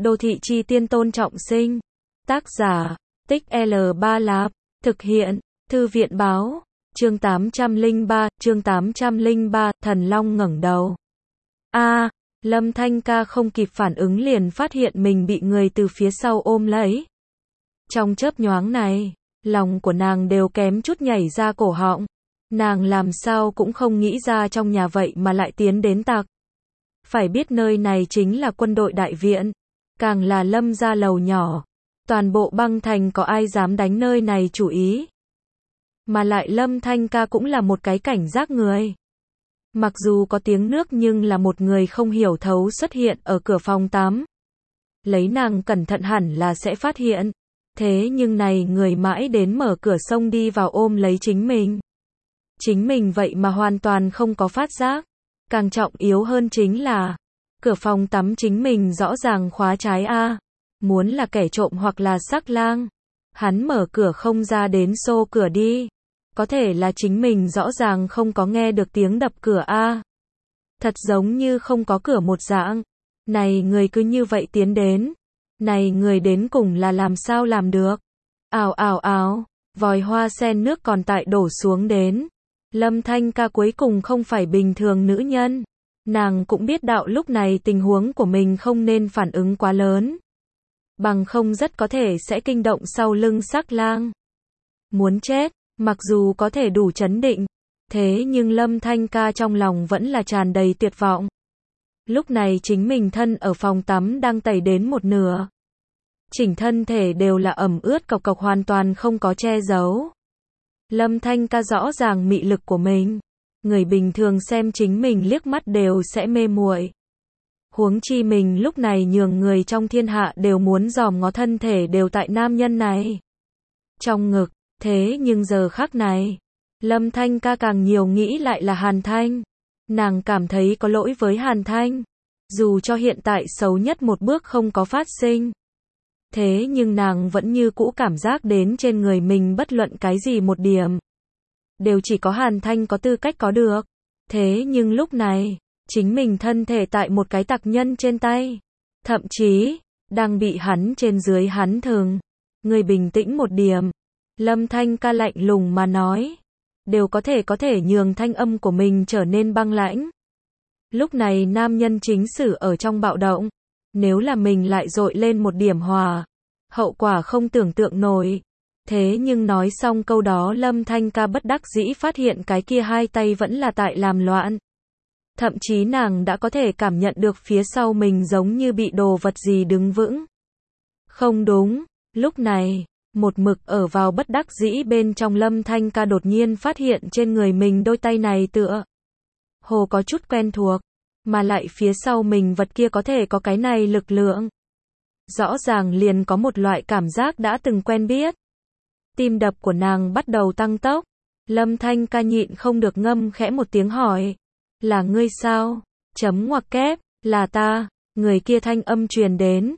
Đô thị chi tiên Tôn Trọng Sinh. Tác giả, Tích L3 Lạp. Thực hiện, Thư viện báo. Chương 803, Thần Long ngẩng đầu. Lâm Thanh Ca không kịp phản ứng liền phát hiện mình bị người từ phía sau ôm lấy. Trong chớp nhoáng này, lòng của nàng đều kém chút nhảy ra cổ họng. Nàng làm sao cũng không nghĩ ra trong nhà vậy mà lại tiến đến tặc. Phải biết nơi này chính là quân đội đại viện, càng là Lâm gia lầu nhỏ. Toàn bộ băng thành có ai dám đánh nơi này chủ ý. Mà lại Lâm Thanh Ca cũng là một cái cảnh giác người. Mặc dù có tiếng nước nhưng là một người không hiểu thấu xuất hiện ở cửa phòng tắm. Lấy nàng cẩn thận hẳn là sẽ phát hiện. Thế nhưng này người mãi đến mở cửa xông đi vào ôm lấy chính mình. Chính mình vậy mà hoàn toàn không có phát giác. Càng trọng yếu hơn chính là cửa phòng tắm chính mình rõ ràng khóa trái a. Muốn là kẻ trộm hoặc là sắc lang, hắn mở cửa không ra đến xô cửa đi. Có thể là chính mình rõ ràng không có nghe được tiếng đập cửa a. Thật giống như không có cửa một dạng. Này người cứ như vậy tiến đến. Này người đến cùng là làm sao làm được. Ào ào ào, vòi hoa sen nước còn tại đổ xuống đến. Lâm Thanh Ca cuối cùng không phải bình thường nữ nhân. Nàng cũng biết đạo lúc này tình huống của mình không nên phản ứng quá lớn. Bằng không rất có thể sẽ kinh động sau lưng sắc lang. Muốn chết, mặc dù có thể đủ trấn định. Thế nhưng Lâm Thanh Ca trong lòng vẫn là tràn đầy tuyệt vọng. Lúc này chính mình thân ở phòng tắm đang tẩy đến một nửa. Chỉnh thân thể đều là ẩm ướt cộc cộc hoàn toàn không có che giấu. Lâm Thanh Ca rõ ràng mị lực của mình. Người bình thường xem chính mình liếc mắt đều sẽ mê muội. Huống chi mình lúc này nhường người trong thiên hạ đều muốn dòm ngó thân thể đều tại nam nhân này. Trong ngực, thế nhưng giờ khắc này, Lâm Thanh Ca càng nhiều nghĩ lại là Hàn Thanh. Nàng cảm thấy có lỗi với Hàn Thanh. Dù cho hiện tại xấu nhất một bước không có phát sinh. Thế nhưng nàng vẫn như cũ cảm giác đến trên người mình bất luận cái gì một điểm. Đều chỉ có Hàn Thanh có tư cách có được. Thế nhưng lúc này, chính mình thân thể tại một cái tặc nhân trên tay. Thậm chí, đang bị hắn trên dưới hắn thừng. Người bình tĩnh một điểm. Lâm Thanh Ca lạnh lùng mà nói. Đều có thể nhường thanh âm của mình trở nên băng lãnh. Lúc này nam nhân chính sử ở trong bạo động. Nếu là mình lại dội lên một điểm hòa. Hậu quả không tưởng tượng nổi. Thế nhưng nói xong câu đó Lâm Thanh Ca bất đắc dĩ phát hiện cái kia hai tay vẫn là tại làm loạn. Thậm chí nàng đã có thể cảm nhận được phía sau mình giống như bị đồ vật gì đứng vững. Không đúng, lúc này, một mực ở vào bất đắc dĩ bên trong Lâm Thanh Ca đột nhiên phát hiện trên người mình đôi tay này tựa hồ có chút quen thuộc, mà lại phía sau mình vật kia có thể có cái này lực lượng. Rõ ràng liền có một loại cảm giác đã từng quen biết. Tim đập của nàng bắt đầu tăng tốc. Lâm Thanh Ca nhịn không được ngâm khẽ một tiếng hỏi. Là ngươi sao? Chấm ngoặc kép, là ta. Người kia thanh âm truyền đến.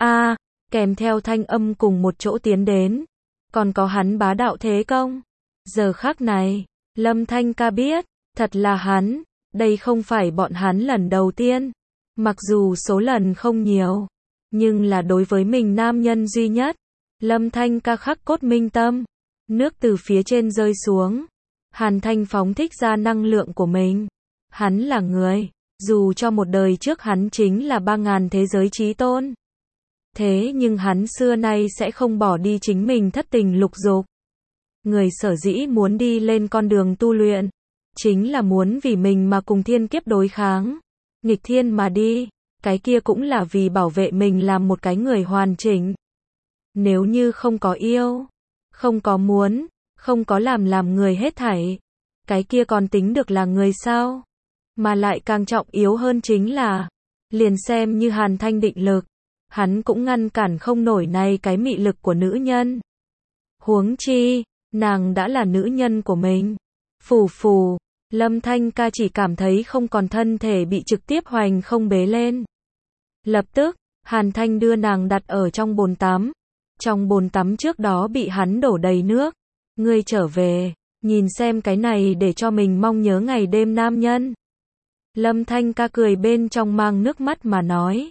Kèm theo thanh âm cùng một chỗ tiến đến. Còn có hắn bá đạo thế công. Giờ khắc này, Lâm Thanh Ca biết, thật là hắn. Đây không phải bọn hắn lần đầu tiên. Mặc dù số lần không nhiều. Nhưng là đối với mình nam nhân duy nhất. Lâm Thanh Ca khắc cốt minh tâm. Nước từ phía trên rơi xuống. Hàn Thanh phóng thích ra năng lượng của mình. Hắn là người. Dù cho một đời trước hắn chính là 3000 thế giới chí tôn. Thế nhưng hắn xưa nay sẽ không bỏ đi chính mình thất tình lục dục. Người sở dĩ muốn đi lên con đường tu luyện. Chính là muốn vì mình mà cùng thiên kiếp đối kháng. Nghịch thiên mà đi. Cái kia cũng là vì bảo vệ mình làm một cái người hoàn chỉnh. Nếu như không có yêu, không có muốn, không có làm người hết thảy, cái kia còn tính được là người sao? Mà lại càng trọng yếu hơn chính là, liền xem như Hàn Thanh định lực, hắn cũng ngăn cản không nổi này cái mị lực của nữ nhân. Huống chi, nàng đã là nữ nhân của mình. Phù phù, Lâm Thanh Ca chỉ cảm thấy không còn thân thể bị trực tiếp hoành không bế lên. Lập tức, Hàn Thanh đưa nàng đặt ở trong bồn tắm. Trong bồn tắm trước đó bị hắn đổ đầy nước. Ngươi trở về, nhìn xem cái này để cho mình mong nhớ ngày đêm nam nhân. Lâm Thanh Ca cười bên trong mang nước mắt mà nói.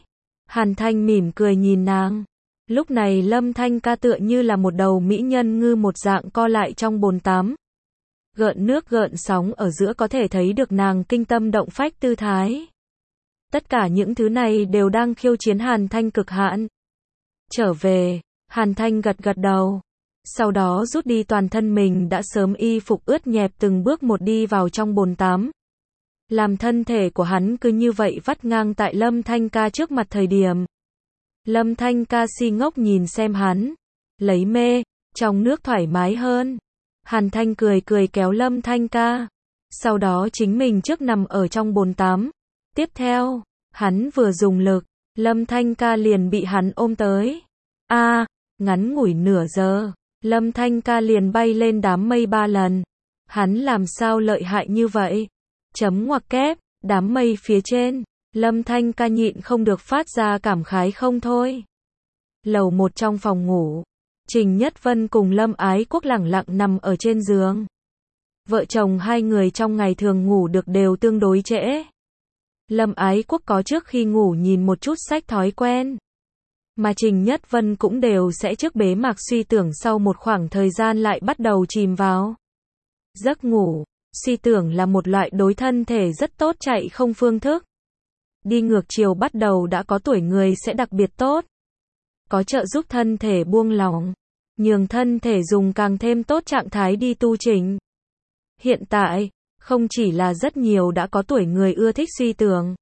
Hàn Thanh mỉm cười nhìn nàng. Lúc này Lâm Thanh Ca tựa như là một đầu mỹ nhân ngư một dạng co lại trong bồn tắm. Gợn nước gợn sóng ở giữa có thể thấy được nàng kinh tâm động phách tư thái. Tất cả những thứ này đều đang khiêu chiến Hàn Thanh cực hạn. Trở về, Hàn Thanh gật gật đầu. Sau đó rút đi toàn thân mình đã sớm y phục ướt nhẹp từng bước một đi vào trong bồn tắm. Làm thân thể của hắn cứ như vậy vắt ngang tại Lâm Thanh Ca trước mặt thời điểm. Lâm Thanh Ca si ngốc nhìn xem hắn. Lấy mê, trong nước thoải mái hơn. Hàn Thanh cười cười kéo Lâm Thanh Ca. Sau đó chính mình trước nằm ở trong bồn tắm. Tiếp theo, hắn vừa dùng lực, Lâm Thanh Ca liền bị hắn ôm tới. Ngắn ngủi nửa giờ, Lâm Thanh Ca liền bay lên đám mây 3 lần. Hắn làm sao lợi hại như vậy? Chấm ngoặc kép, đám mây phía trên, Lâm Thanh Ca nhịn không được phát ra cảm khái không thôi. Lầu 1 trong phòng ngủ, Trình Nhất Vân cùng Lâm Ái Quốc lẳng lặng nằm ở trên giường. Vợ chồng hai người trong ngày thường ngủ được đều tương đối trễ. Lâm Ái Quốc có trước khi ngủ nhìn một chút sách thói quen. Mà Trình Nhất Vân cũng đều sẽ trước bế mạc suy tưởng sau một khoảng thời gian lại bắt đầu chìm vào giấc ngủ. Suy tưởng là một loại đối thân thể rất tốt chạy không phương thức. Đi ngược chiều bắt đầu đã có tuổi người sẽ đặc biệt tốt. Có trợ giúp thân thể buông lỏng, nhường thân thể dùng càng thêm tốt trạng thái đi tu chỉnh. Hiện tại, không chỉ là rất nhiều đã có tuổi người ưa thích suy tưởng.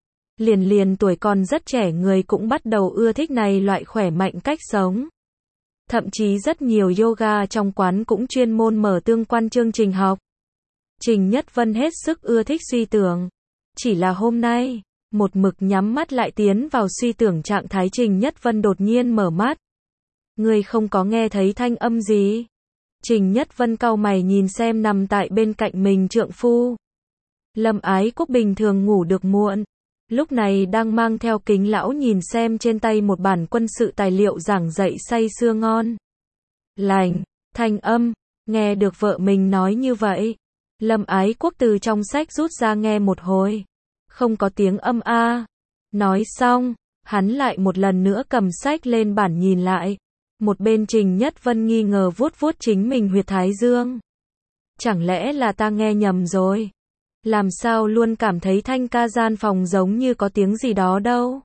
Liền tuổi còn rất trẻ người cũng bắt đầu ưa thích này loại khỏe mạnh cách sống. Thậm chí rất nhiều yoga trong quán cũng chuyên môn mở tương quan chương trình học. Trình Nhất Vân hết sức ưa thích suy tưởng. Chỉ là hôm nay, một mực nhắm mắt lại tiến vào suy tưởng trạng thái Trình Nhất Vân đột nhiên mở mắt. Ngươi không có nghe thấy thanh âm gì? Trình Nhất Vân cau mày nhìn xem nằm tại bên cạnh mình trượng phu. Lâm Ái Quốc bình thường ngủ được muộn. Lúc này đang mang theo kính lão nhìn xem trên tay một bản quân sự tài liệu giảng dạy say sưa ngon lành, thanh âm, nghe được vợ mình nói như vậy. Lâm Ái Quốc từ trong sách rút ra nghe một hồi. Không có tiếng âm a. Nói xong, hắn lại một lần nữa cầm sách lên bản nhìn lại. Một bên Trình Nhất Vân nghi ngờ vuốt vuốt chính mình huyệt thái dương. Chẳng lẽ là ta nghe nhầm rồi? Làm sao luôn cảm thấy Thanh Ca gian phòng giống như có tiếng gì đó đâu?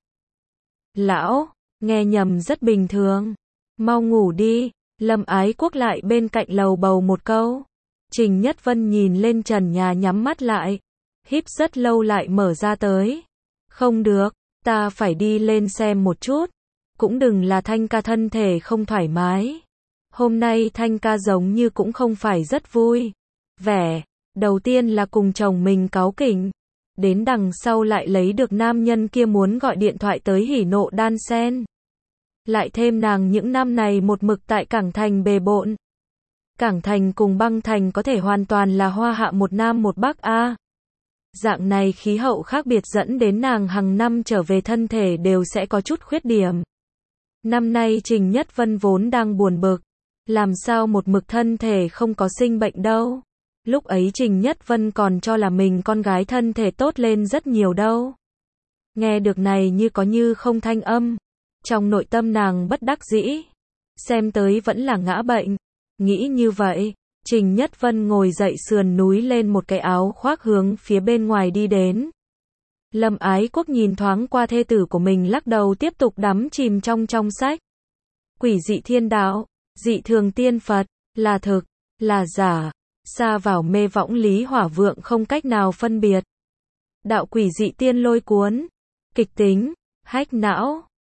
Lão, nghe nhầm rất bình thường. Mau ngủ đi. Lâm Ái Quốc lại bên cạnh lầu bầu một câu. Trình Nhất Vân nhìn lên trần nhà nhắm mắt lại. Híp rất lâu lại mở ra tới. Không được, ta phải đi lên xem một chút. Cũng đừng là Thanh Ca thân thể không thoải mái. Hôm nay Thanh Ca giống như cũng không phải rất vui vẻ. Đầu tiên là cùng chồng mình cáu kỉnh. Đến đằng sau lại lấy được nam nhân kia muốn gọi điện thoại tới hỉ nộ đan sen. Lại thêm nàng những năm này một mực tại Cảng Thành bề bộn. Cảng Thành cùng Băng Thành có thể hoàn toàn là hoa hạ một nam một bắc a. Dạng này khí hậu khác biệt dẫn đến nàng hàng năm trở về thân thể đều sẽ có chút khuyết điểm. Năm nay Trình Nhất Vân vốn đang buồn bực. Làm sao một mực thân thể không có sinh bệnh đâu. Lúc ấy Trình Nhất Vân còn cho là mình con gái thân thể tốt lên rất nhiều đâu. Nghe được này như có như không thanh âm. Trong nội tâm nàng bất đắc dĩ. Xem tới vẫn là ngã bệnh. Nghĩ như vậy, Trình Nhất Vân ngồi dậy sườn núi lên một cái áo khoác hướng phía bên ngoài đi đến. Lâm Ái Quốc nhìn thoáng qua thê tử của mình lắc đầu tiếp tục đắm chìm trong sách. Quỷ dị thiên đạo, dị thường tiên Phật, là thực, là giả, xa vào mê võng lý hỏa vượng không cách nào phân biệt. Đạo quỷ dị tiên lôi cuốn, kịch tính, hách não,